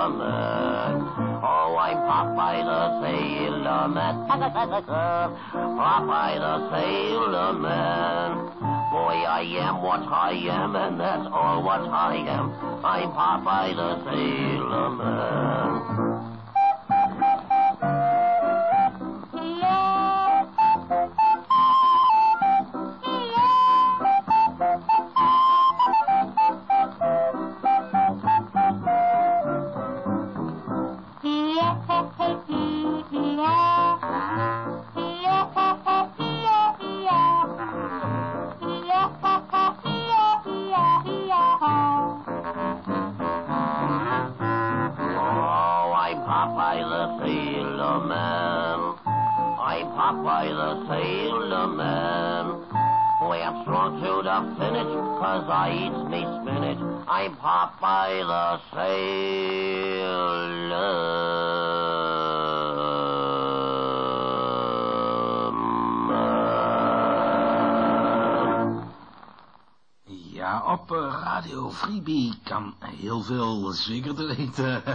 sailor man. Oh, I'm Popeye the sailor man. Popeye the sailor man. Boy, I am what I am, and that's all what I am. I'm Popeye the sailor man. Popeye the sailor man. Boy, I'm strong to the finish, 'cause I eat me spinach. I'm Popeye the sailor man. Ja, op Radio Freebie kan heel veel, zeker te weten.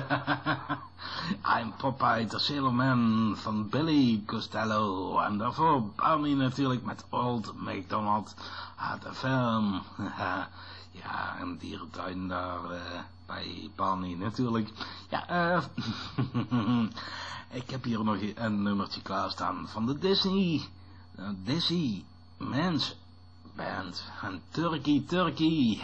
I'm Popeye the Sailor Man van Billy Costello. En daarvoor Barney natuurlijk met Old MacDonald at the Farm. Ja, een dierentuin daar bij Barney natuurlijk. Ja, ik heb hier nog een nummertje klaarstaan van de Disney Mans Band. En Turkey.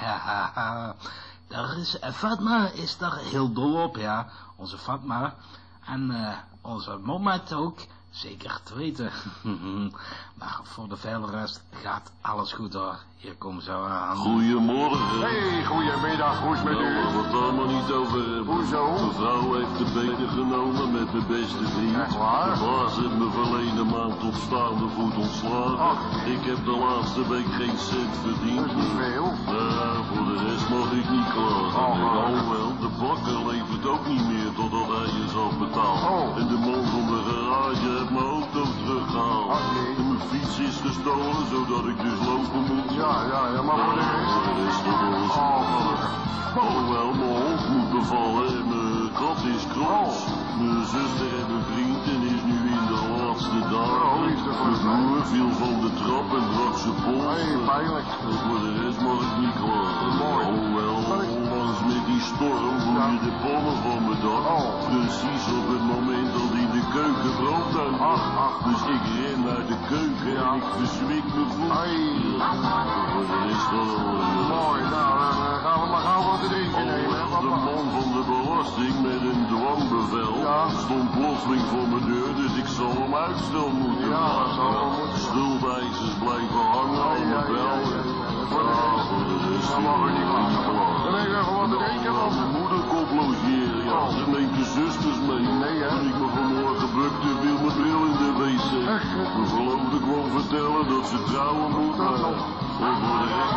Daar is Fatma is daar heel dol op, ja. Onze Fatma. En onze Mohammed ook. Zeker te weten. Maar voor de veilige rest gaat alles goed hoor. Hier komen ze aan. Goedemorgen. Hey, goedemiddag. Hoe is het met u? Laten we het allemaal niet over hebben. Hoezo? Mijn vrouw heeft de benen genomen met mijn beste vriend. Echt waar? De baas heeft me verleden maand op staande voet ontslagen. Ach. Ik heb de laatste week geen cent verdiend. Dat is niet veel. Voor de rest mag ik niet klagen. Oh. Wel, de bakker levert ook niet meer totdat hij is afbetaald. Oh. En de man van de garage heeft mijn auto teruggehaald. Ach, nee. En mijn fiets is gestolen, zodat ik dus lopen moet. Ja, maar voor de rest. Voor de rest nog alles. Oh wel, mijn hond moet bevallen en mijn kat is kroos. Mijn zuster heeft een vriend en is nu in de laatste dagen. Mijn broer viel van de trap en brak zijn pols. Hey, pijnlijk. Voor de rest mag ik niet klagen. Mooi. Oh wel, onlangs met die storm vloeide de pannen van mijn dak. Precies op het moment dat in de keuken brand uitbrak. Dus ik ren naar de keuken en ik verzwik mijn voet. Voor de rest Mooi, nou, dan gaan we maar gauw wat te drinken nemen. De man van de belasting met een dwangbevel stond plotseling voor mijn deur, dus ik zal hem uitstel moeten vragen. Schuldeisers blijven hangen aan de bel. Voor de rest mag ik niet klagen. Dan neem ik even wat te drinken, want... Mijn moeder komt logeren, ja. Ze neemt de zusters mee. Nee, hè? Toen ik me vanmorgen bukte, viel mijn bril in de wc. Mijn verloofde kwam vertellen dat ze trouwen moet. En voor de rest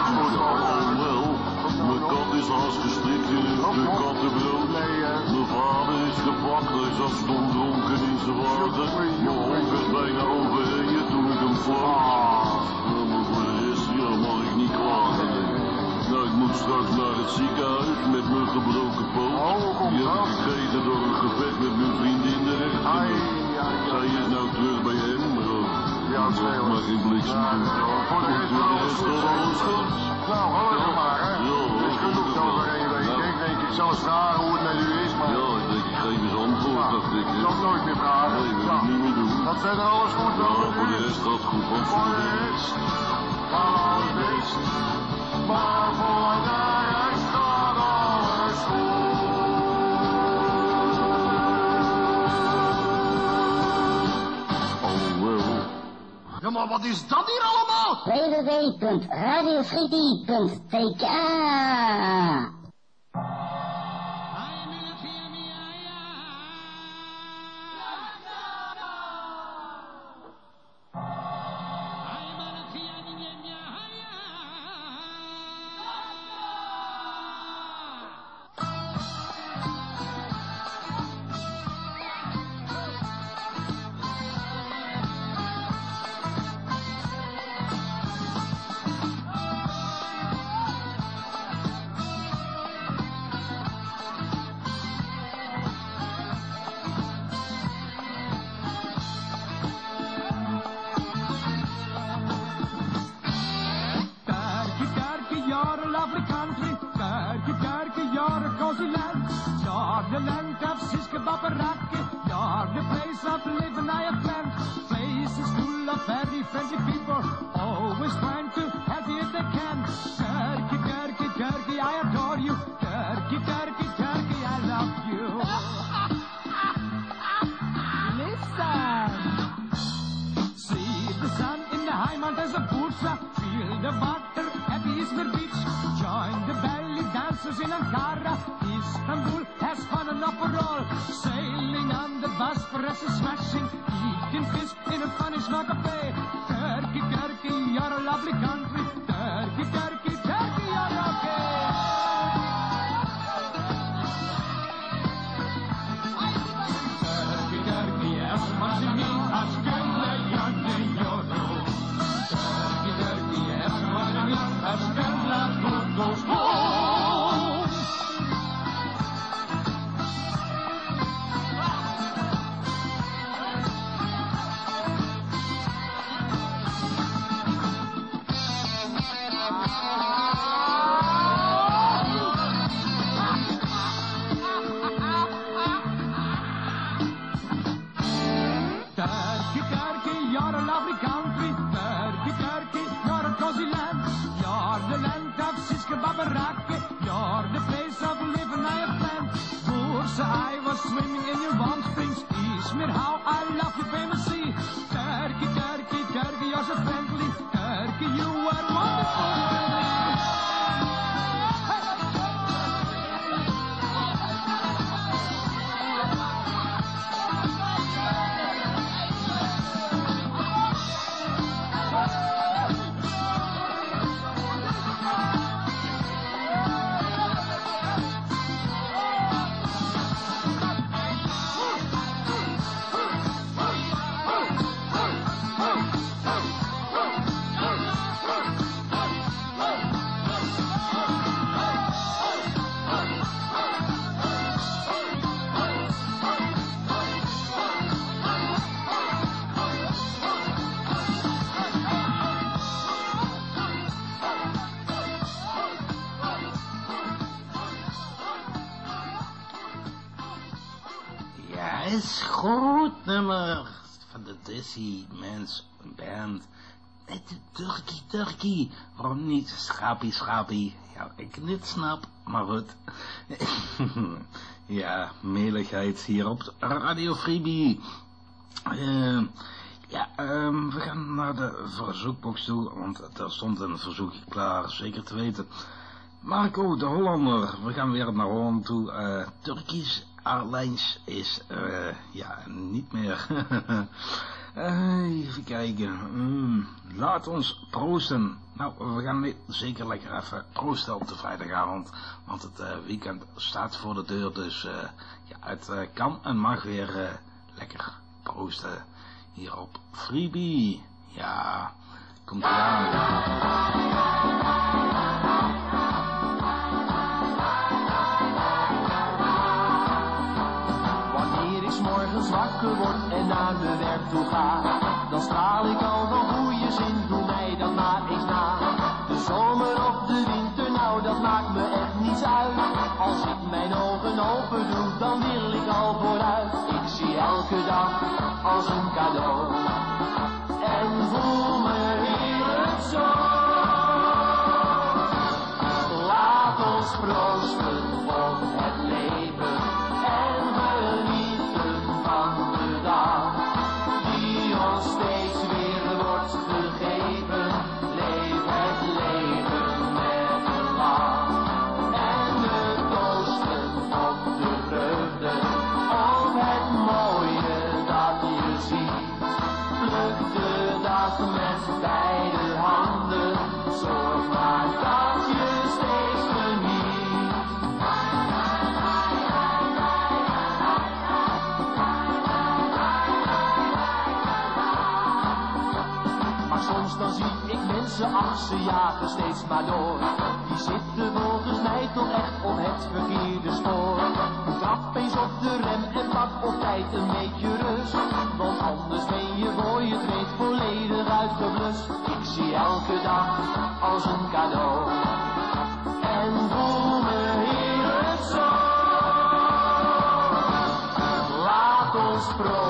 wel. Mijn kat is gestrikt in de kattenbrood. Mijn vader is gepakt, hij zat stom dronken in zijn water. Mijn hond werd bijna overreden toen ik hem vloog. Maar voor de rest, ja, mag ik niet klagen. Nou, ik moet straks naar het ziekenhuis met mijn gebroken poot. Die heb ik gekregen door een gevecht met mijn vriendin de rechter. Zij is nou terug bij hem, maar mag geen bliksem doen. Voor de rest alles goed. Nou, gelukkig maar, hè. Het is genoeg zo voor 1 week. Ik denk, ik zal eens vragen hoe het met u is, maar... Ja, ik denk, ik geef eens antwoord, dacht ik. Ik zal het nooit meer vragen. Nee, dat wil ik niet meer doen. Gaat verder alles goed dan met Voor u? de rest gaat het goed, want voor de rest gaat het best. Maar voor de rest gaat alles goed. Oh wel. Ja, maar wat is dat hier allemaal? www.radiofreebie.tk cozy land. You're the land of Siske Babarake. You're the place of living I have planned. Place is full of very friendly people, always trying to help you if they can. Turkey, Turkey, Turkey, I adore you. Turkey, Turkey, Turkey, I love you. Listen! See the sun in the high mountains of Bursa. Feel the water at the Izmir beach. Join the belly dancers in Ankara. Istanbul has fun enough for all. Sailing on the Bosphorus is smashing. Eating fish in a funny small cafe. Turkey, Turkey, you're a lovely country. Turkey, Turkey, Turkey, you're okay. Turkey, Turkey, yes, what you mean? Aşkınla yanıyorum. Turkey, Turkey, yes, what you mean? Aşkınla kurtuluşum. Turkey, Turkey, you're a lovely country. Turkey, Turkey, you're a cozy land. You're the land of Siske Babarake. You're the place of living I have planned. Bursa, I was swimming in your warm springs. Izmir, how I love your famous sea. Turkey, Turkey, Turkey, you're so friendly. Turkey, you are wonderful. Is goed nummer van de Dizzy Mens Band. Turkey, Turkey. Waarom niet? Schapie, schapie. Ja, ik niet snap, maar goed. Ja, meligheid hier op Radio Freebie. We gaan naar de verzoekbox toe, want er stond een verzoekje klaar, zeker te weten. Marco, de Hollander, we gaan weer naar Holland toe. Turkish Airlines is, niet meer. Even kijken. Laat ons proosten. Nou, we gaan zeker lekker even proosten op de vrijdagavond. Want het weekend staat voor de deur. Dus het kan en mag weer lekker proosten. Hier op Freebie. Ja, komt ie aan. Morgens wakker word en naar mijn werk toe ga, dan straal ik al van goede zin, doe mij dan maar eens na. De zomer of de winter, nou dat maakt me echt niets uit. Als ik mijn ogen open doe, dan wil ik al vooruit. Ik zie elke dag als een cadeau en voel me heerlijk zo. Laat ons proosten op het leven en genieten van de dag die ons steeds weer wordt gegeven. Leef het leven met een lach en we toosten op de vreugde, op het mooie dat je ziet. Pluk de dag met beide handen, zorg maar dat je steeds geniet. Soms dan zie ik mensen ach, ze jagen steeds maar door. Die zitten volgens mij toch echt op het verkeerde spoor. Trap eens op de rem en pak op tijd een beetje rust. Want anders ben je voor je het weet volledig uitgeblust. Ik zie elke dag als een cadeau en voel me heerlijk zo.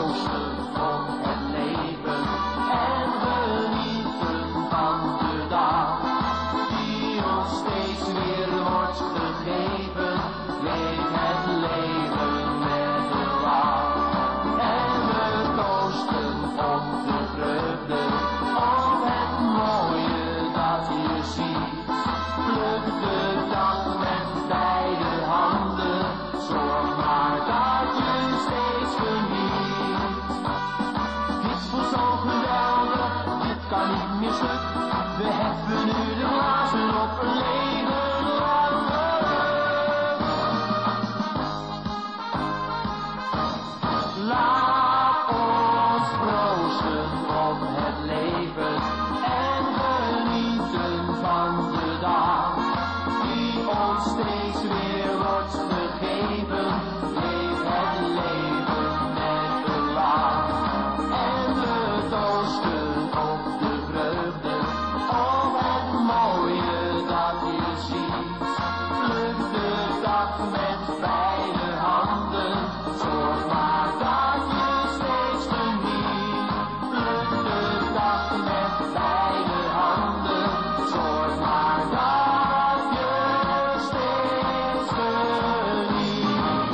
toosten op het leven en genieten van de dag die ons steeds weer wordt gegeven. Leef het leven met een lach en we toosten op de vreugde, op het mooie dat je ziet. Pluk de dag met beide handen, zorg maar dat je steeds geniet. Dit voelt zo geweldig, dit kan niet meer stuk. We heffen nu de glazen op een leven lang geluk. Laat ons proosten op het leven en genieten van de dag die ons steeds weer wordt gegeven. Leef het leven met een lach en we toosten op de vreugde, op het mooie dat je ziet. Pluk de dag met beide handen, zorg maar dat je steeds geniet. Pluk de dag met beide handen, zorg maar dat je steeds geniet.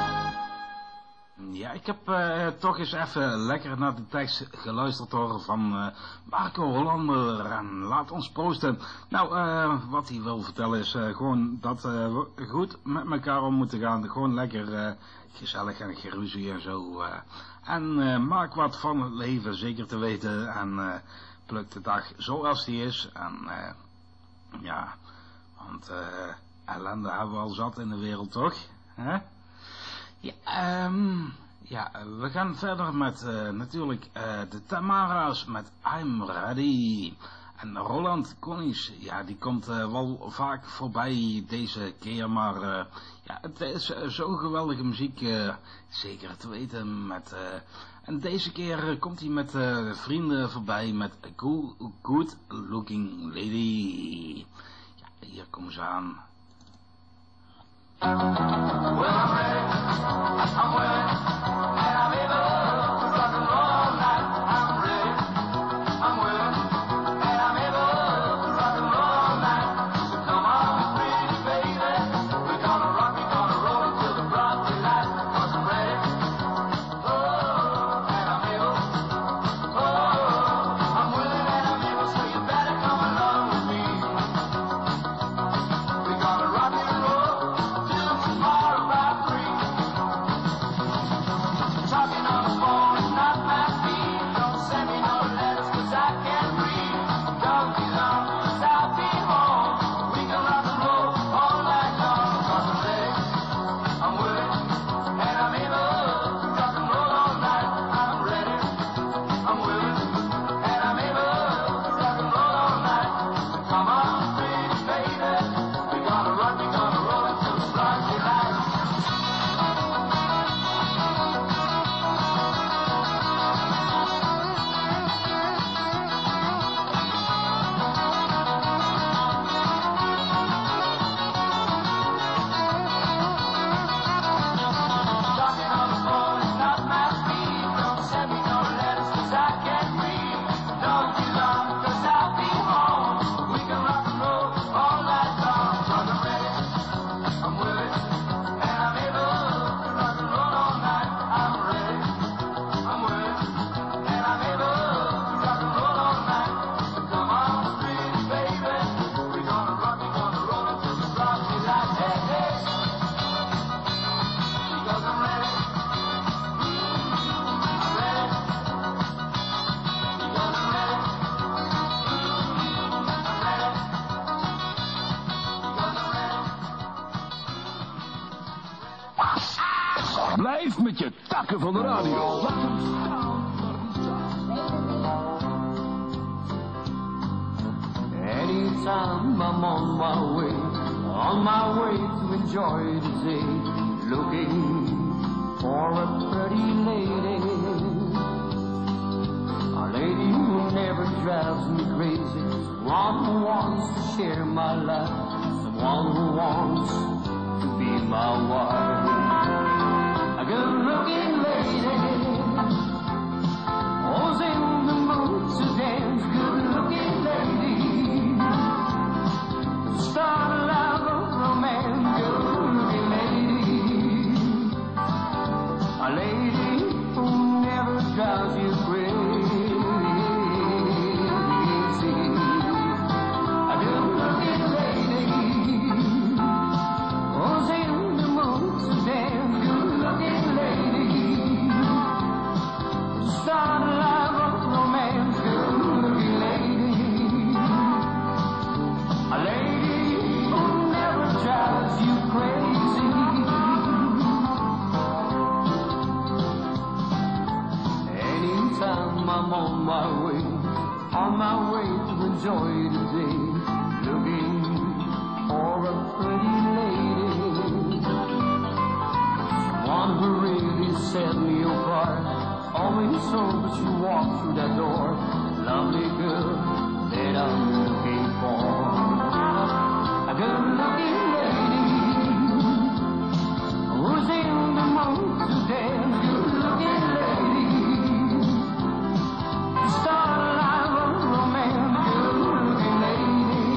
Ja, ik heb toch eens even lekker naar de tekst geluisterd hoor van Marco Hollander en laat ons proosten. Nou, wat hij wil vertellen is gewoon dat we goed met elkaar om moeten gaan. Gewoon lekker gezellig en geruzie en zo. En maak wat van het leven, zeker te weten. En pluk de dag zoals die is. En ja, want ellende hebben we al zat in de wereld, toch? Hè? Ja, ja, we gaan verder met natuurlijk de Tamara's met I'm Ready. En Roland Konings, ja, die komt wel vaak voorbij deze keer, maar ja, het is zo'n geweldige muziek, zeker te weten. En deze keer komt hij met vrienden voorbij met A Good Looking Lady. Ja, hier komen ze aan. Well, I'm ready, I'm willing, and I'm able to rock and roll all night. I'm ready, I'm willing, and I'm able to rock and roll all night. So come on, pretty baby, we're gonna rock, we're gonna roll until the broad daylight. 'Cause I'm ready, oh, and I'm able, oh, I'm willing and I'm able, so you better come along with me. We're gonna rock and roll till tomorrow about 3. Talking on the phone is not my speed. Don't send me no letters 'cause I can't read. Don't be long 'cause I'll be home. We can rock and roll all night long. 'Cause I'm ready, I'm willing, and I'm able to rock and roll all night. I'm ready, I'm willing, and I'm able to rock and roll all night. So come on, pretty baby, we're gonna rock, we're gonna roll until the broad daylight. Talking on the phone is not my speed. Don't send me no letters 'cause I can't read. Don't be long 'cause I'll be home. We can rock and roll all night long. 'Cause I'm ready, I'm willing, and I'm able to rock and roll all night. I'm ready, I'm willing, and I'm able to rock and roll all night. So come on, pretty baby, we're gonna rock, we're gonna roll until the broad daylight. Hey, hey, because I'm ready, I'm ready, because I'm ready, I'm ready, because I'm ready. Blijf met je takken van de radio. Laat hem staan. Anytime I'm on my way to enjoy the day, looking for a pretty lady, a lady who never drives me crazy, someone who wants to share my life, someone who wants to be my wife. A good-looking lady I'm on my way to enjoy today, looking for a pretty lady, one who really set me apart. Always so that you walk through that door, lovely girl that I'm looking for, a good-looking lady who's in the mood to dance, good-looking lady, start a life of romance, good-looking lady,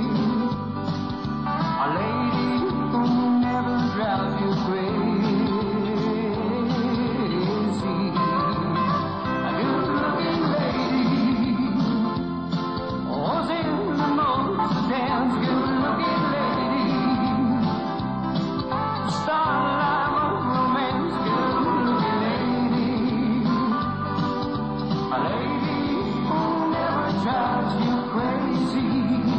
a lady who never drives you crazy, a good-looking lady who's in the mood to dance, good-looking lady, start a life of romance, good-looking lady, a lady who never drives you crazy.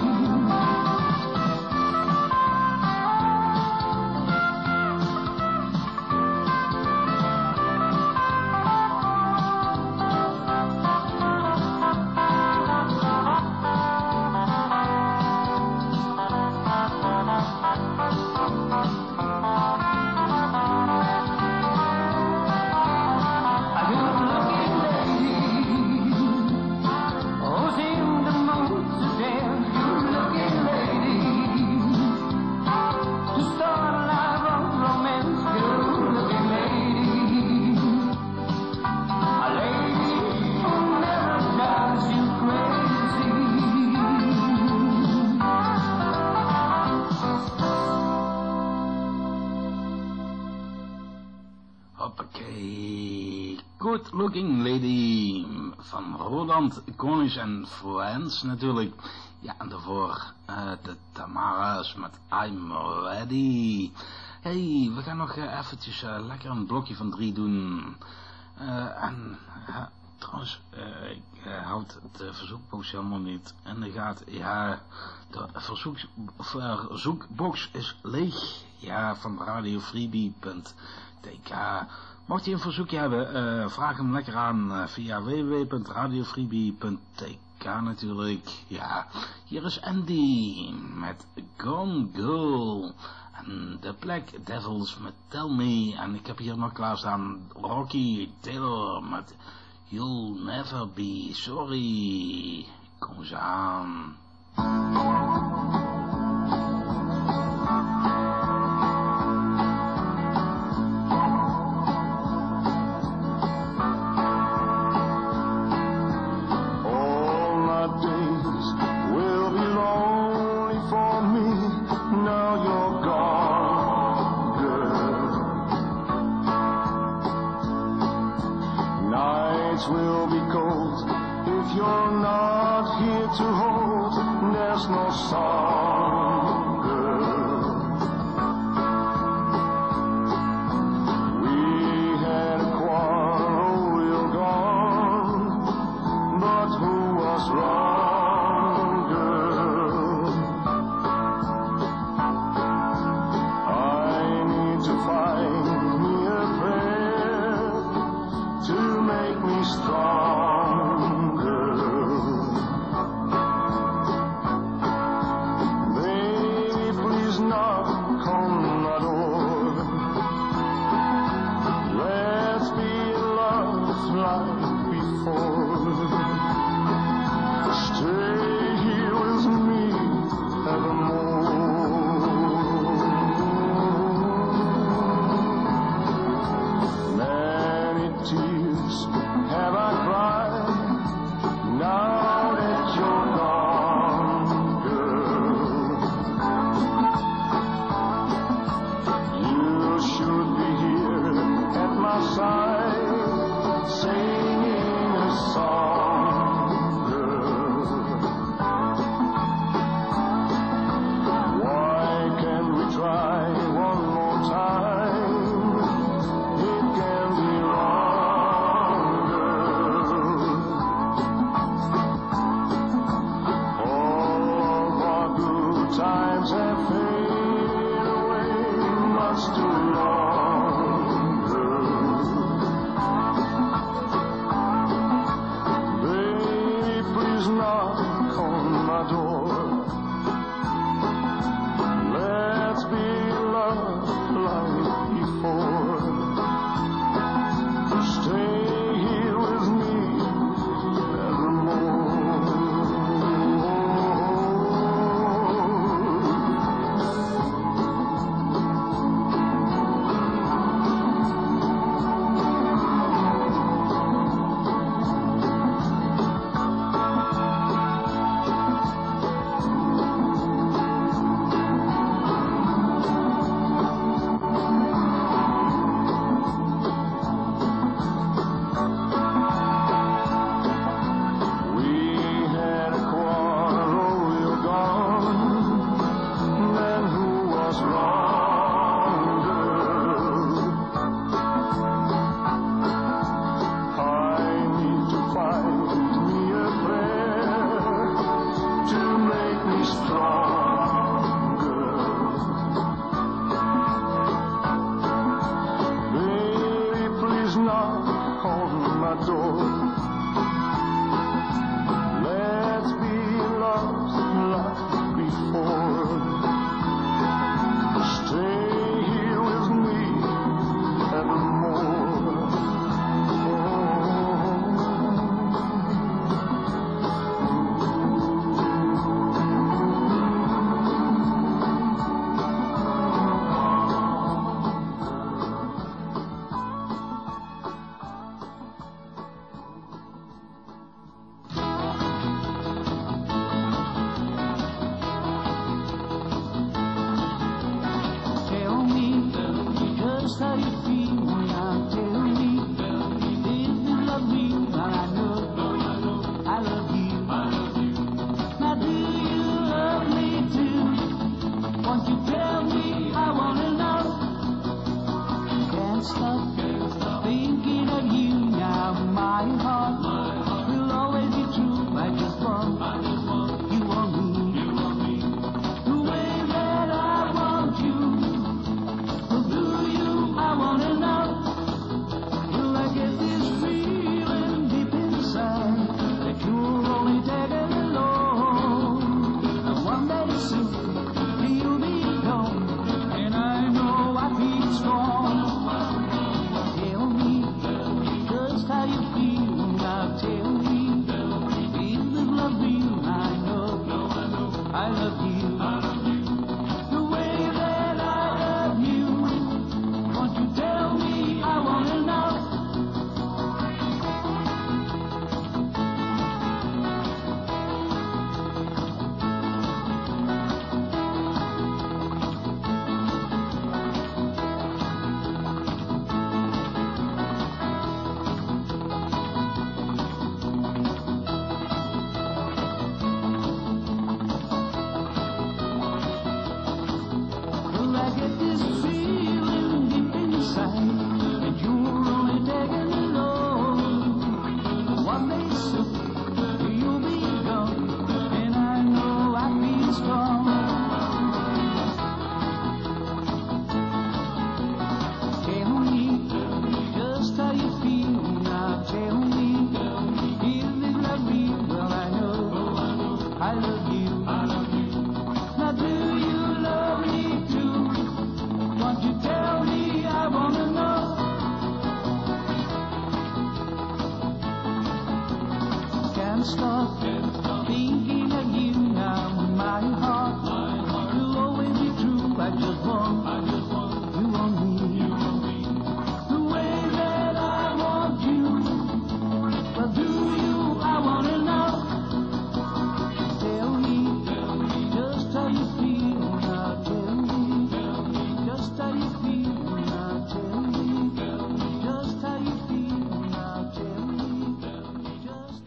Hoppakee, Good Looking Lady van Roland Konis en Friends natuurlijk. Ja, en daarvoor de Tamara's met I'm Ready. Hey, we gaan nog eventjes lekker een blokje van 3 doen. Trouwens, ik houd de verzoekbox helemaal niet in de gaten. Ja, de verzoekbox is leeg. Ja, van radiofreebie.tk. Mocht je een verzoekje hebben, vraag hem lekker aan via www.radiofreebie.tk natuurlijk. Ja, hier is Andy met Gone Girl. En de Black Devils met Tell Me. En ik heb hier nog klaarstaan Rocky Taylor met You'll Never Be Sorry. Kom eens aan. Will be cold if you're not here to hold. There's no song, girl. We had a quarrel, real gone, but who was wrong, girl? I need to find me a prayer to make me strong, girl. Can't stop thinking of you now. My heart will always be true. I just want you on me. The way that I want you. Well, do you? I wanna know. Will I get this feeling deep inside that you're only taking alone? And one day soon you'll be gone, and I know I feel strong. Tell me just how you feel now. Tell me, is this love real? I know I love you. The way that I love you. Won't you tell me? I wanna know. Will I get this feeling deep inside that you're only taking alone? One day soon you'll be gone, and I know I feel strong. Tell me just how you feel now. Tell me, is this love real? Well, I know I love you. Now do you love me too? Won't you tell me? I wanna know. Can't stop thinking of you now. My heart will always be true. I just want you on me. The way that I want you. Well, do you? I wanna know. Tell me just how you feel now. Tell me just how you feel now. Tell me just how you feel now. Tell me just.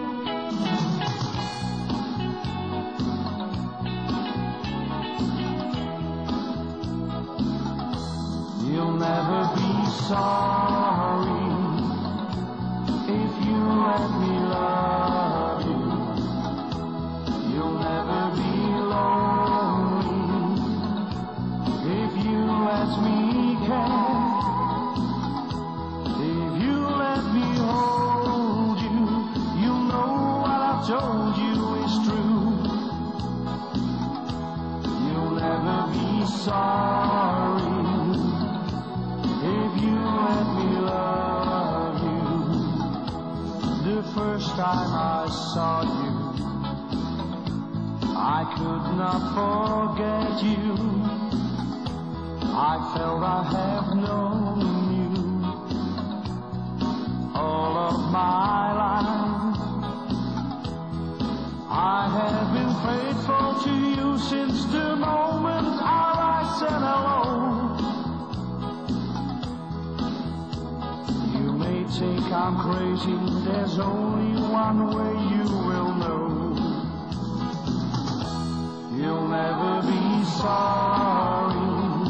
You'll never be sorry if you let me love you. You'll never be lonely if you let me care. If you let me hold you, you know what I've told you is true. You'll never be sorry if you let me love you. The first time I saw you, I could not forget you. I felt I have known you all of my life. I have been faithful to you since the moment I said hello. You may think I'm crazy, there's only one way you will know. You'll never be sorry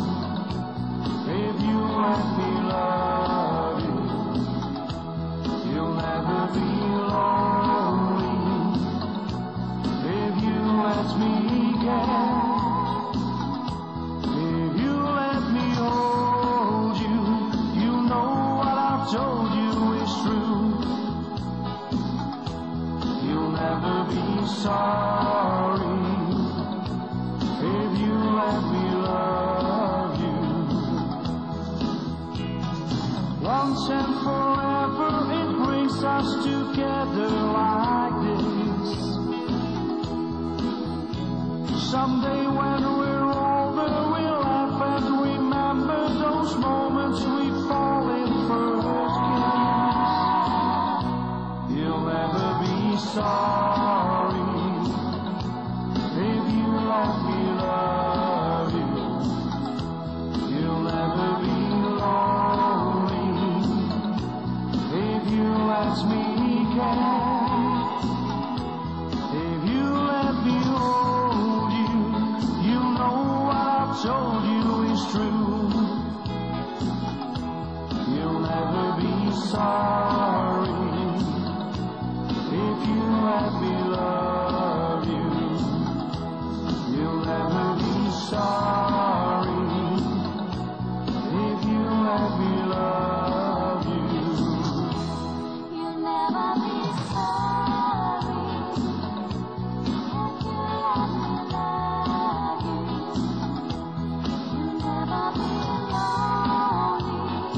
if you let me love you. You'll never be lonely if you let me care. If you let me hold you, you know what I've told you is true. You'll never be sorry if you let me love you. Once and forever it brings us together like this. Someday when we're older we'll laugh and remember those moments we fall in first kiss. You'll never be sorry if you let me love you. You'll never be lonely if you let me care. If you let me hold you, you know what I've told you is true. sorry if you let me love you. You'll never be sorry if you let me love you. You'll never be sorry if you let me love you. You'll never be lonely.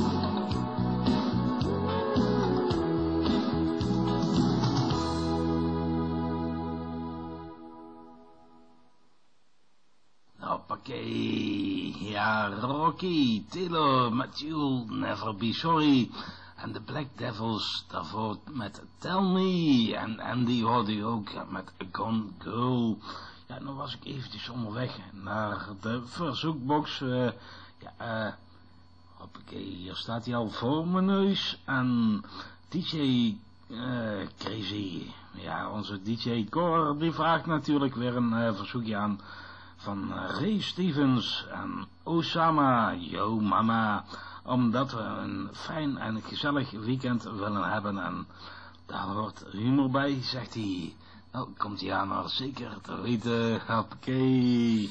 Hoppakee, ja, Rocky, Taylor met You'll Never Be Sorry. En de Black Devils daarvoor met Tell Me. En Andy hoorde je ook met Gone Girl. Ja, dan was ik eventjes onderweg naar de verzoekbox. Hoppakee, hier staat hij al voor mijn neus. En DJ Crazy. Ja, onze DJ Cor, die vraagt natuurlijk weer een verzoekje aan van Ray Stevens en Osama, Yo Mama, omdat we een fijn en gezellig weekend willen hebben en daar hoort humor bij, zegt hij. Nou, komt hij aan, maar zeker te weten, hoppakee.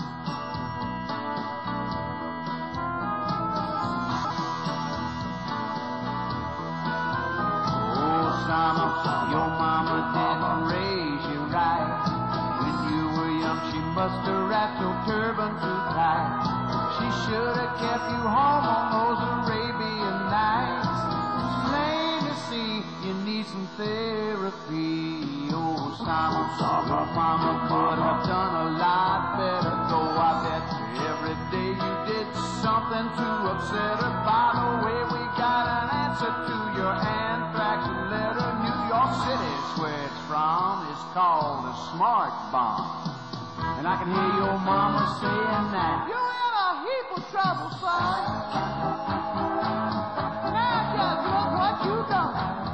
Osama, your mama didn't raise you right. When you were young, she must have wrapped your turban too tight. She should have kept you home on those Arabian nights. It's plain to see you need some therapy. Osama, your mama could have done a lot better. Though I bet you every day you did something to upset her. By the way, we got an answer to your anthrax letter. New York City's where it's from. It's called a smart bomb. And I can hear your mama saying that you're in a heap of trouble, son. Now just look what you done.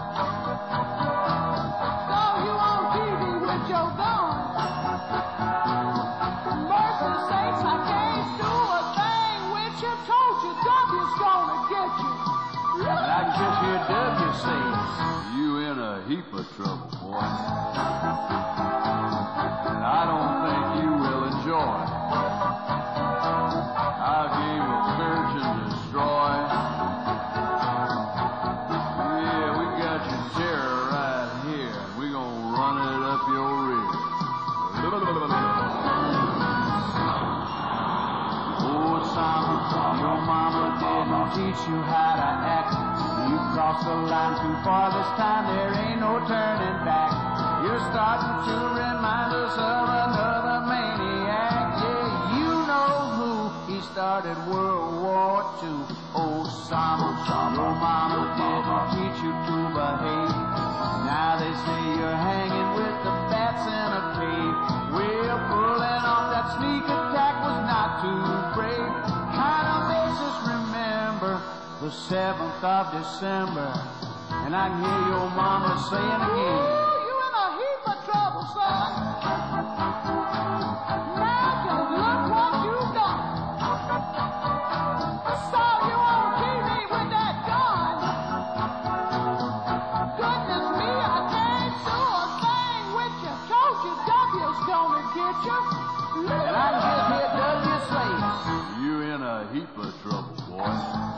So you on TV with your gun. For mercy's sakes, I can't do a thing with you. Told you W's gonna get you. And I can just hear W say, you in a heap of trouble, boy. And I don't think you will enjoy. Our game of search and destroy. Yeah, we got your terror right here. We gonna run it up your rear. Osama, your mama didn't teach you how to act. You crossed the line too far this time, there ain't no turning back. You're starting to remind us of another maniac. Yeah, you know who, he started World War II. Osama, your mama didn't teach you to behave. Now they say you're hanging with the bats in a cave. Well, pulling off that sneak attack was not too brave. Kind of makes us remember the 7th of December. And I can hear your mama saying again, you in a heap of trouble, son. Now just look what you done. I saw you on TV with that gun. Goodness me, I can't do a thing with you. Told you W's gonna get you. And I can just hear W say, you in a heap of trouble, boy.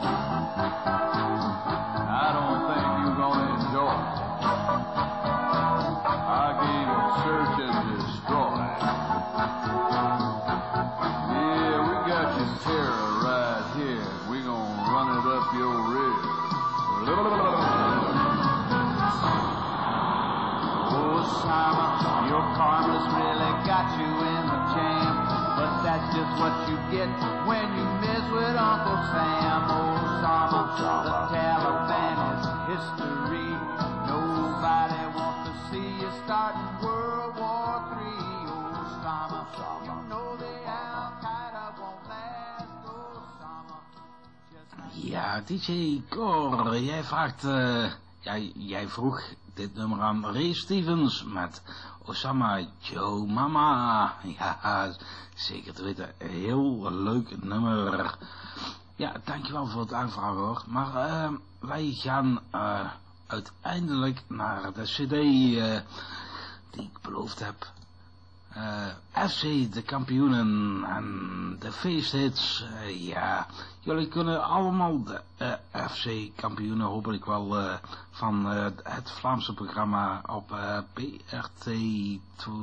I don't think you're gonna enjoy our game of search and destroy. Yeah, we got your terror right here. We gonna run it up your rear. Osama, your karma's really got you in the jam. But that's just what you get when you mess with Uncle Sam. Osama, the Taliban is history. Nobody wants to see you starting World War III. Osama, you know the Al-Qaeda won't last. Osama, just Ja, DJ Cor, jij vraagt, jij vroeg dit nummer aan Ray Stevens met Osama, Yo Mama. Ja, zeker te weten, heel leuk nummer. Ja, dankjewel voor het aanvragen hoor. Maar wij gaan uiteindelijk naar de cd die ik beloofd heb. FC de kampioenen en de feesthits. Ja, jullie kunnen allemaal de FC kampioenen hopelijk wel van het Vlaamse programma op BRT 1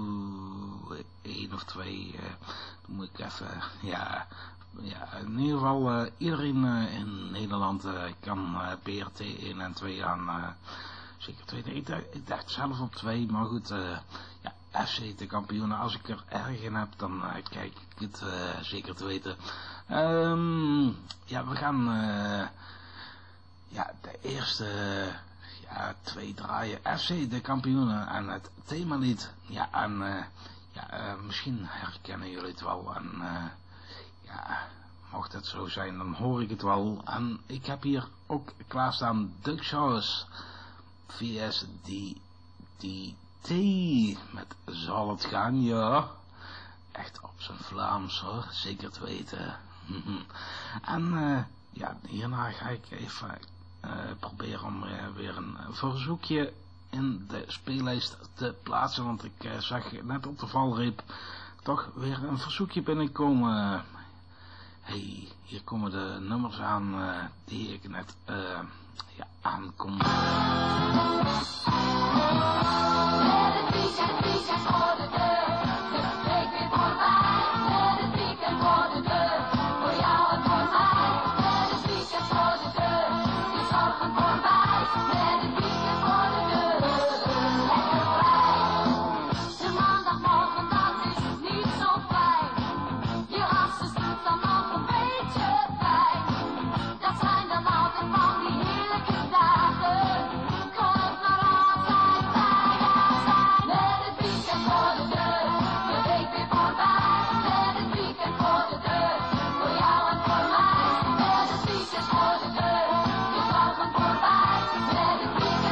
of 2. Dan moet ik even, ja, in ieder geval iedereen in Nederland kan BRT 1 en 2 aan. Zeker 2. Nee, ik dacht zelf op 2, maar goed, ja, FC de kampioenen. Als ik er erg in heb, dan kijk ik het zeker te weten. Ja, we gaan ja, de eerste 2 draaien. FC de kampioenen en het themalied. Ja, en misschien herkennen jullie het wel. En ja, mocht het zo zijn, dan hoor ik het wel. En ik heb hier ook klaarstaan Duck Shores vs DDT met Zal het gaan, ja. Echt op zijn Vlaams hoor, zeker te weten. En ja, hierna ga ik even proberen om weer een verzoekje in de speellijst te plaatsen. Want ik zag net op de valreep toch weer een verzoekje binnenkomen. Hey, hier komen de nummers aan die ik net aankondigde. Voor jou en voor mij, met het weekend voor de deur. Je zorgen voorbij, met het weekend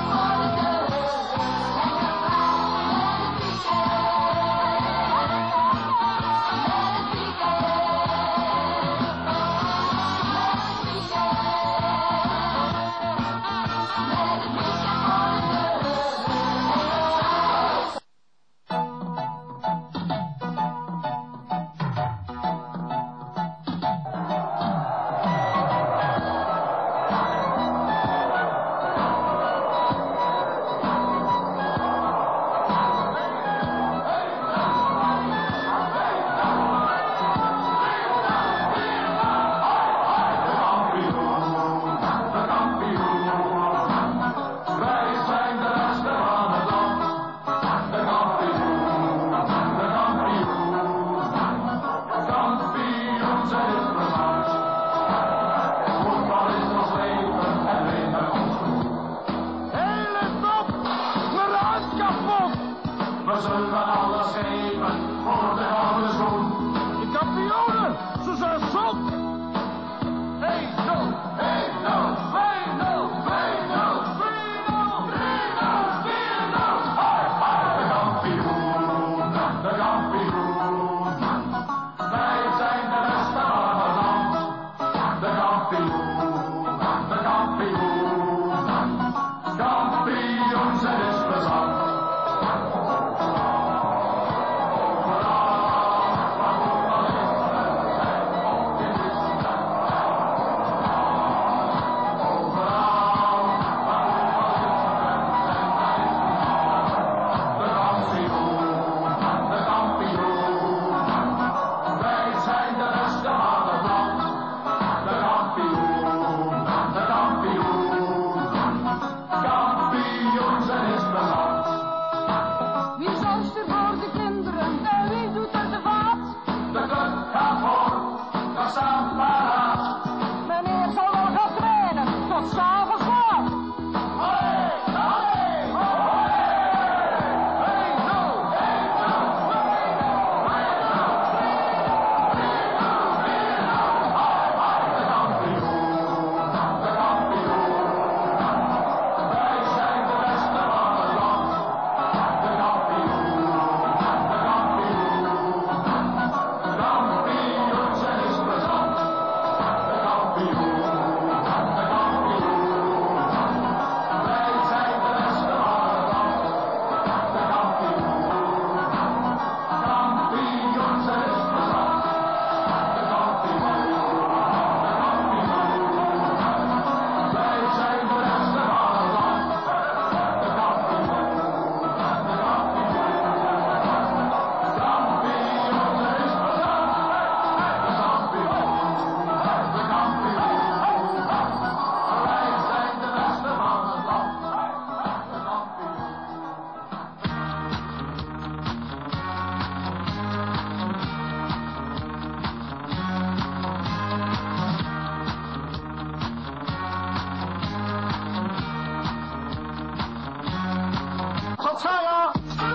Pattaya!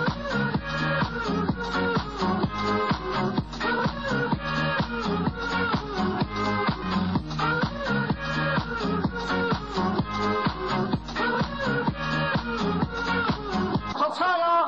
Pattaya!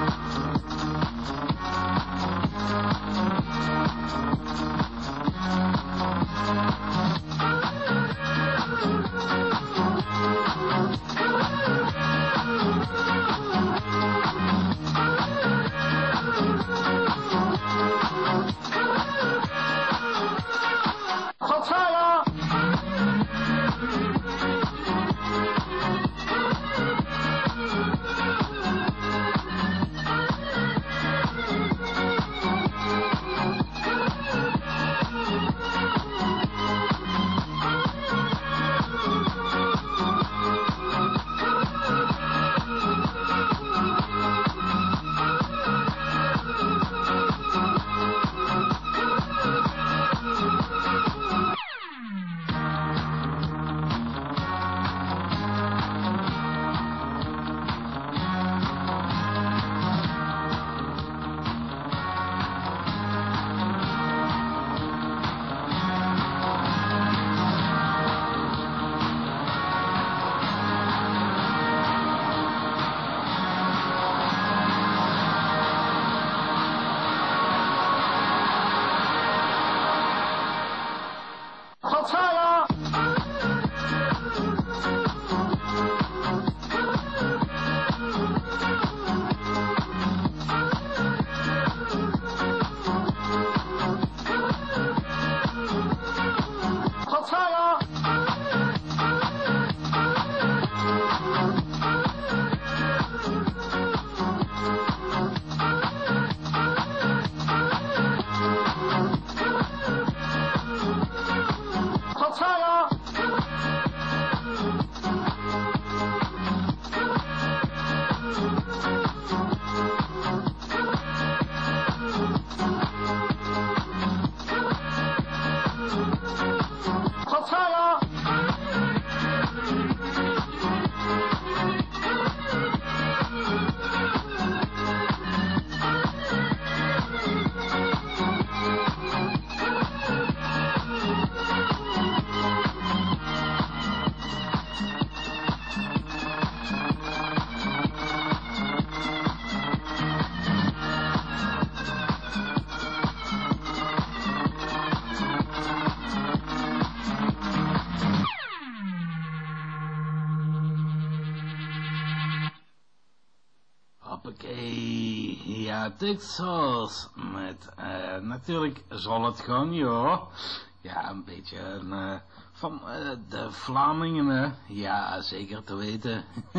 Ja, Texas met natuurlijk zal het gaan, joh. Ja, een beetje van de Vlamingen, hè. Ja, zeker te weten.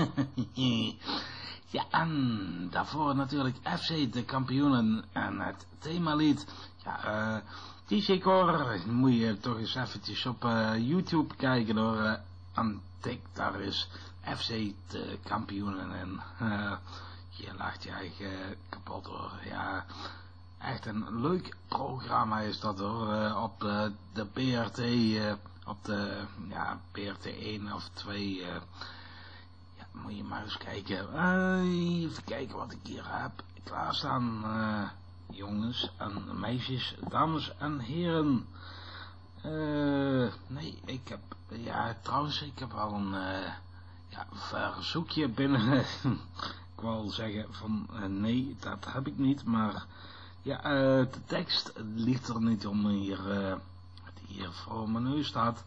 Ja, en daarvoor natuurlijk FC de kampioenen en het themalied. Ja, DJ Cor, moet je toch eens eventjes op YouTube kijken hoor. Antik, daar is FC de kampioenen en je lacht je eigen kapot hoor. Ja, echt een leuk programma is dat hoor. Op de BRT, op de BRT 1 of 2. Ja, moet je maar eens kijken. Even kijken wat ik hier heb klaarstaan. Jongens en meisjes, dames en heren. Nee, ik heb, trouwens, ik heb wel een verzoekje binnen. Ik wou zeggen van, nee, dat heb ik niet, maar ja, de tekst ligt er niet om hier, die hier voor mijn neus staat.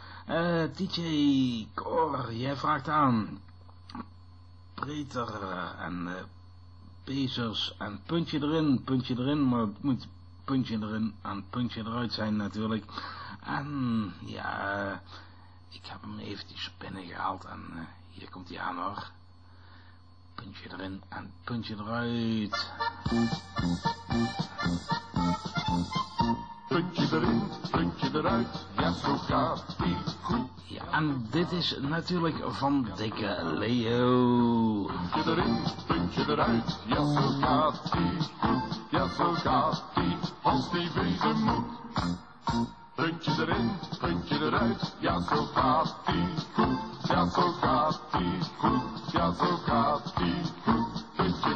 DJ Cor, jij vraagt aan. Breter en Bezos en puntje erin, maar het moet puntje erin en puntje eruit zijn natuurlijk. En ja, ik heb hem eventjes binnen gehaald en hier komt hij aan hoor. Puntje erin en puntje eruit. Puntje erin, puntje eruit, ja zo gaat die goed. Ja, en dit is natuurlijk van Dikke Leo. Puntje erin, puntje eruit, ja zo gaat die goed. Ja zo gaat die, als die wezen moet. Puntje erin, puntje eruit, ja zo gaat die goed. Ja zo gaat die goed, ja zo gaat die goed.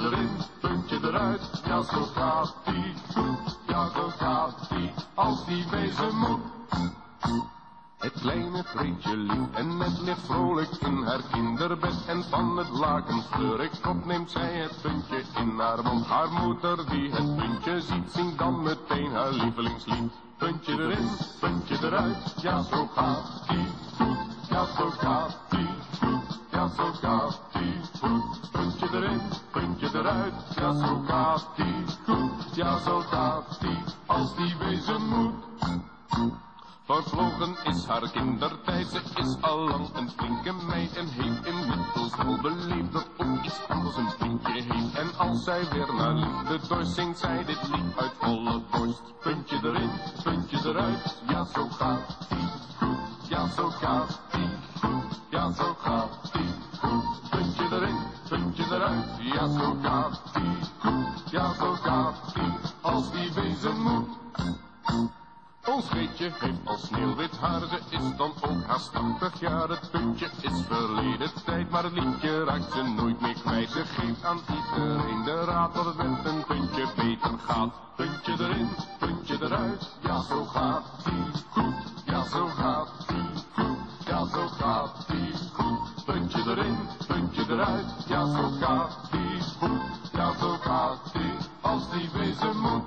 erin, puntje eruit, ja zo gaat die goed, ja zo gaat die, als die wezen moet. Het kleine vriendje lief en net ligt vrolijk in haar kinderbed en van het laken fleurig op neemt zij het puntje in haar mond. Haar moeder die het puntje ziet, zingt dan meteen haar lievelingslied. Puntje erin, puntje eruit, ja zo gaat die goed, ja zo gaat die goed, ja zo gaat die goed. Puntje erin, puntje eruit, ja zo gaat die goed, ja zo gaat die, als die wezen moet. Vervlogen is haar kindertijd, ze is allang een flinke meid en heeft inmiddels al beleefd dat ook iets anders een vriendje heeft. En als zij weer naar liefde dorst, zingt zij dit lied uit volle borst. Puntje erin, puntje eruit, ja zo gaat die goed, ja zo gaat die goed, ja zo gaat die goed. Puntje erin, puntje eruit, ja zo gaat die goed, ja zo gaat die, als die wezen moet. Ons Greetje heeft al sneeuwwit haar, ze is dan ook haast 80 jaar. Het puntje is verleden tijd, maar het liedje raakt ze nooit meer kwijt. Ze geeft aan iedereen de raad dat het met een puntje beter gaat. Puntje erin, puntje eruit, ja zo gaat die goed, ja zo gaat die goed, ja zo gaat die goed. Puntje erin, puntje eruit, ja zo gaat die goed, ja zo gaat die, als die wezen moet.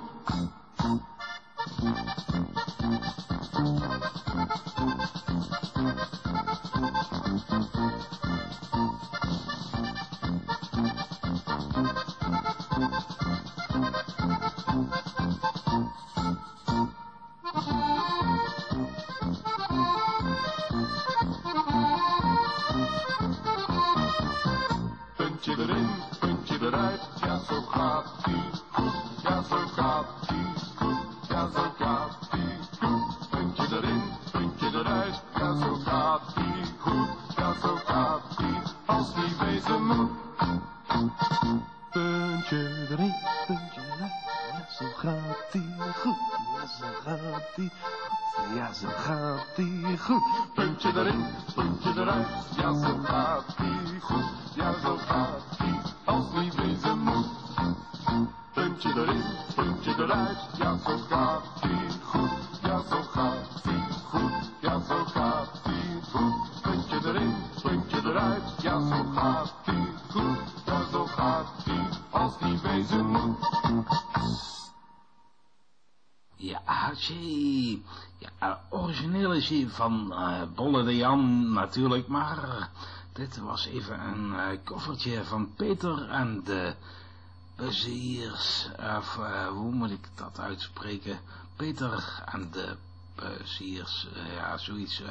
Puntje erin, puntje eruit, ja zo gaat die goed, ja zo gaat die goed, ja zo gaat die goed. Puntje erin, puntje eruit, ja zo gaat die goed, ja zo gaat die, als die wezen moet. Puntje erin, puntje eruit, ja zo gaat die goed, ja zo gaat die goed, ja zo gaat die goed. Puntje erin, puntje eruit, ja zo gaat die goed, ja zo gaat die, als die wezen moet. Puntje erin, puntje eruit, ja zo gaat die goed, ja zo gaat die goed, ja zo gaat die goed. Puntje erin, puntje eruit, ja zo gaat die goed, ja zo gaat die, als die wezen moet. Ja, Hatsje. Ja, origineel is hij van Bolle de Jan natuurlijk, maar dit was even een koffertje van Peter en de Pleziers, of hoe moet ik dat uitspreken? Peter en de Pleziers, ja, zoiets.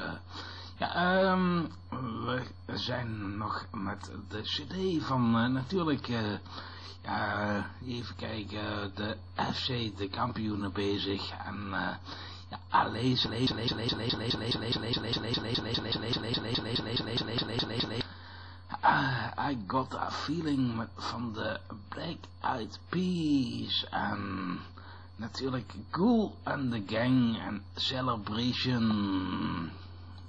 We zijn nog met de cd van natuurlijk, even kijken, de FC de kampioenen bezig en lezen. I got a feeling van de Black Eyed Peas en natuurlijk Cool and the Gang en Celebration.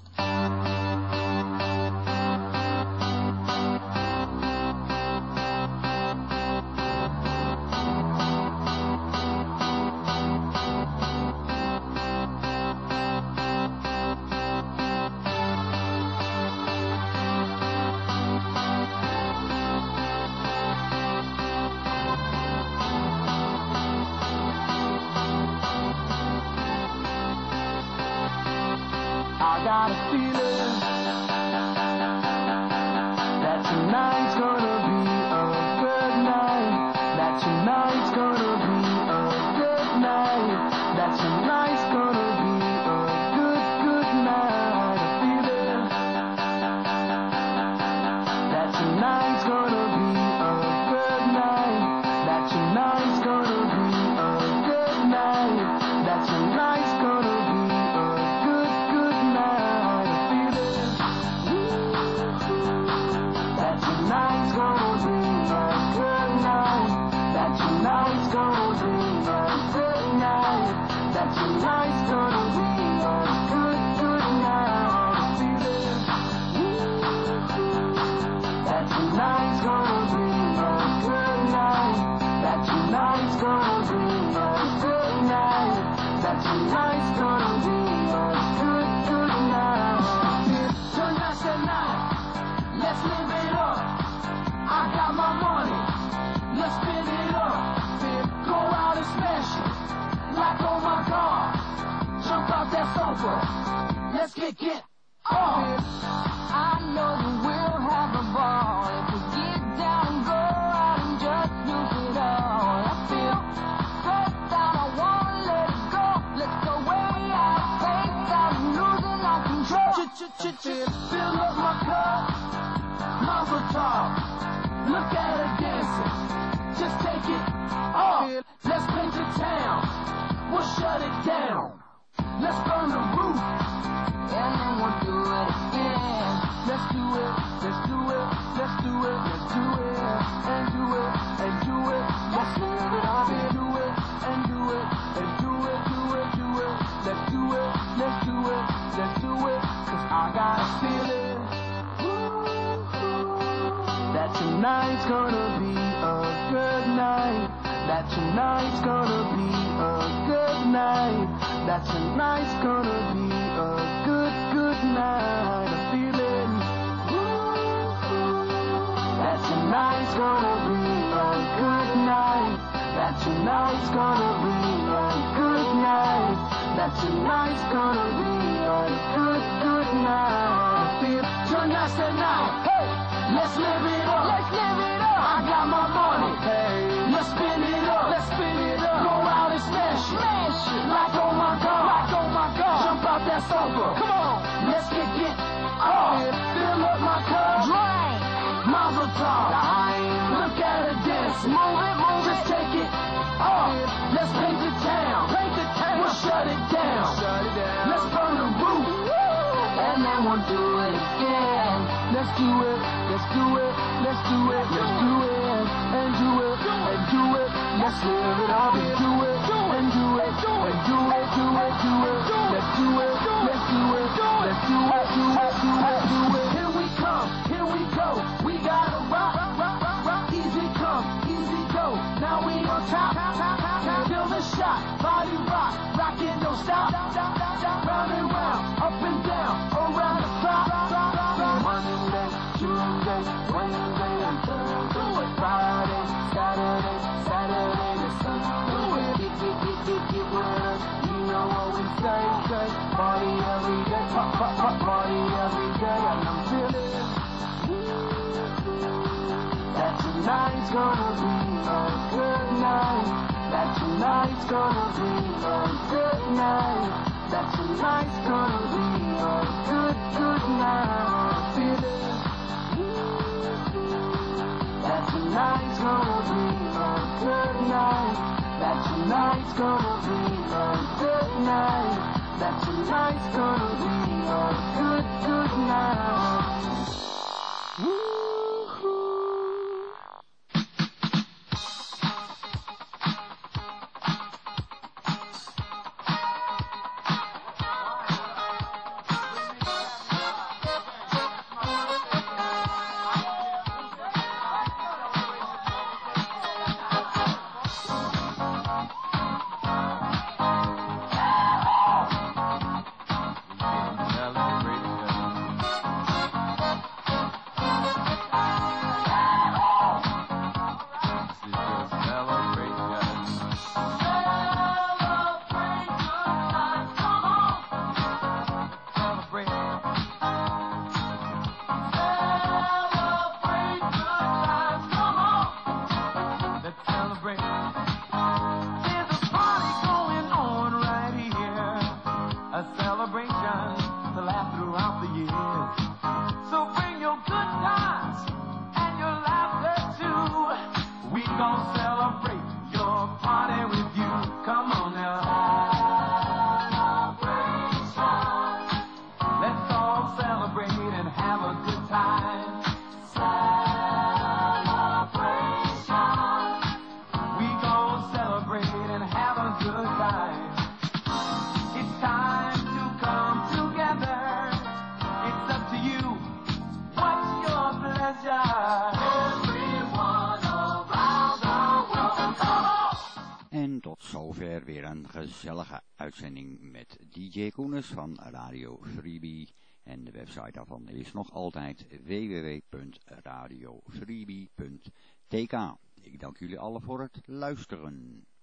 I got a feeling that tonight's gonna be a good night. That tonight's gonna be a good night. That tonight's gonna be a good night. A feeling that tonight's gonna be a good night. That tonight's gonna be a good night. That tonight's gonna be a good night. A feeling that tonight's gonna be a good night. That tonight's gonna be a good night. That tonight's gonna be a good night. A feeling that tonight's gonna be a good night. kick it off. I know you will have a ball if we get down and go out and just lose it all. I feel stressed out, I wanna let it go. Let's go way out of space, out and losing our control. Fill up my cup, Mazel tov. Look at her dancing, just take it off. Let's paint the town, we'll shut it down. Let's burn the roof, And then we'll do it again. let's do it, let's do it, let's do it, let's do it, and do it, and do it. Let's live it up and do it, and do it, and do it, do it, do it. Let's do it, let's do it, let's do it. 'Cause I got a feeling that tonight's gonna be a good night. That tonight's gonna be a good night. That tonight's gonna be a good, good night. A feeling that tonight's gonna be a good night. That tonight's gonna be a good night. That tonight's gonna be a good, good night. I feel tonight's the night. Hey, let's live it up. Let's live it up. I got my money. Hey, let's spin it up. Let's spin it up. Go out and smash it. Smash it. Like oh my God. Like oh my God. Jump out that sofa. Come on. Let's kick it off. Fill up my cup. Drink. Mazel tov. Look at her dance. Move it, move Just it. take it off. Let's paint the town. Paint the town. We'll shut it down. Shut it down. Let's burn the roof. And then we'll do it again. Let's do it. Let's do it. Let's do it. Let's do it. And do it. And do it. Let's live it up and do it. And do it. And do it. Do it. Do it. Let's do it. Let's do it. Let's do it. Do it. Do it. Do it. Here we come. Here we go. We gotta rock. Rock. Rock. Rock. Easy come. Easy go. Now we on top. Feel the shot. Body rock. Rockin', don't stop. Round and round. Up and down. Around the clock. Monday, Tuesday, Wednesday, and Thursday. Friday, Saturday, Saturday to Sunday. Get with us. You know what we say. Party every day. Party every day. And I'm feeling that tonight's gonna be a good night. That tonight's gonna be a good night. That tonight's gonna be a good, good night. Feeling that tonight's gonna be a good night. That tonight's gonna be a good night. That tonight's gonna be a good, good night. En tot zover weer een gezellige uitzending met DJ Koenens van Radio Freebie. En de website daarvan is nog altijd www.radiofreebie.tk. Ik dank jullie allen voor het luisteren.